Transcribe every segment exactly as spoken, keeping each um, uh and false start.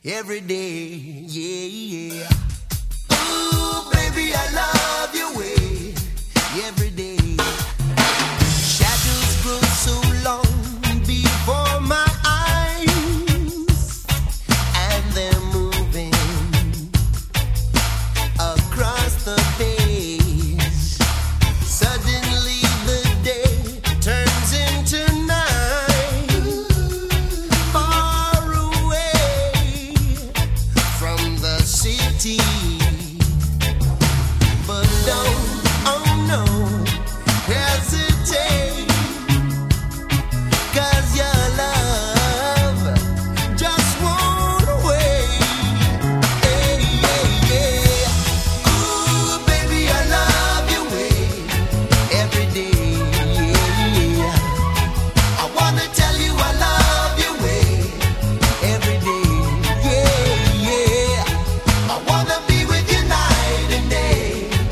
every day, yeah, yeah. Ooh, baby, I love your way every day. Shadows grow so long before my eyes, and they're moving across the page. Suddenly the day turns into night, far away from the city. But don't, oh no, hesitate, 'cause your love just won't wait. Hey, yeah, yeah. Ooh, baby, I love your way every day. Yeah. I wanna tell you I love your way every day. Yeah, yeah. I wanna be with you night and day.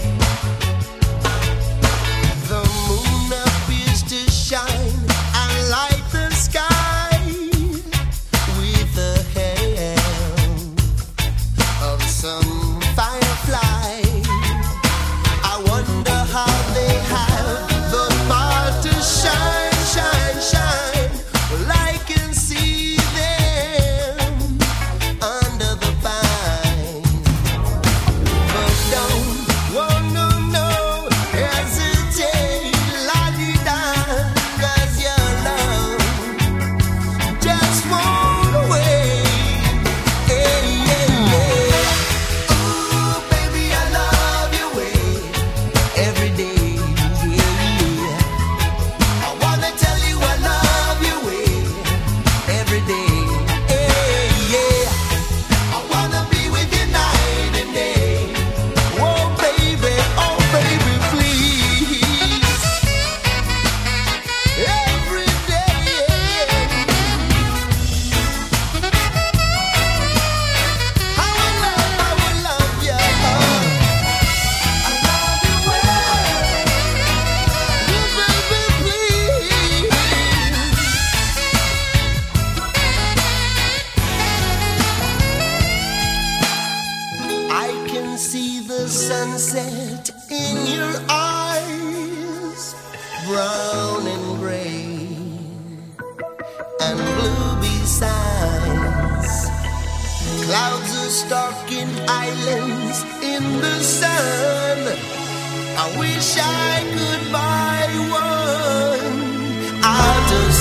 The moon appears to shine and light the sky with the help of some firefly. I wonder how they have the power to shine, shine, shine. Well, I can see them under the pine. But don't, oh no, no, hesitate, la-di-da, 'cause your love just won't wait. Hey, yeah, yeah. Ooh, baby, I love your way every day. Yeah. I wanna tell you I love your way every day. Hey, yeah. I wanna be with you night and day. Oh, baby, oh, baby, please. Every day. I will love, I will love you. I love you well. Oh, baby, please. I can see the sunset in your eyes, brown and gray and blue besides. Clouds are stalking islands in the sun. I wish I could buy one out of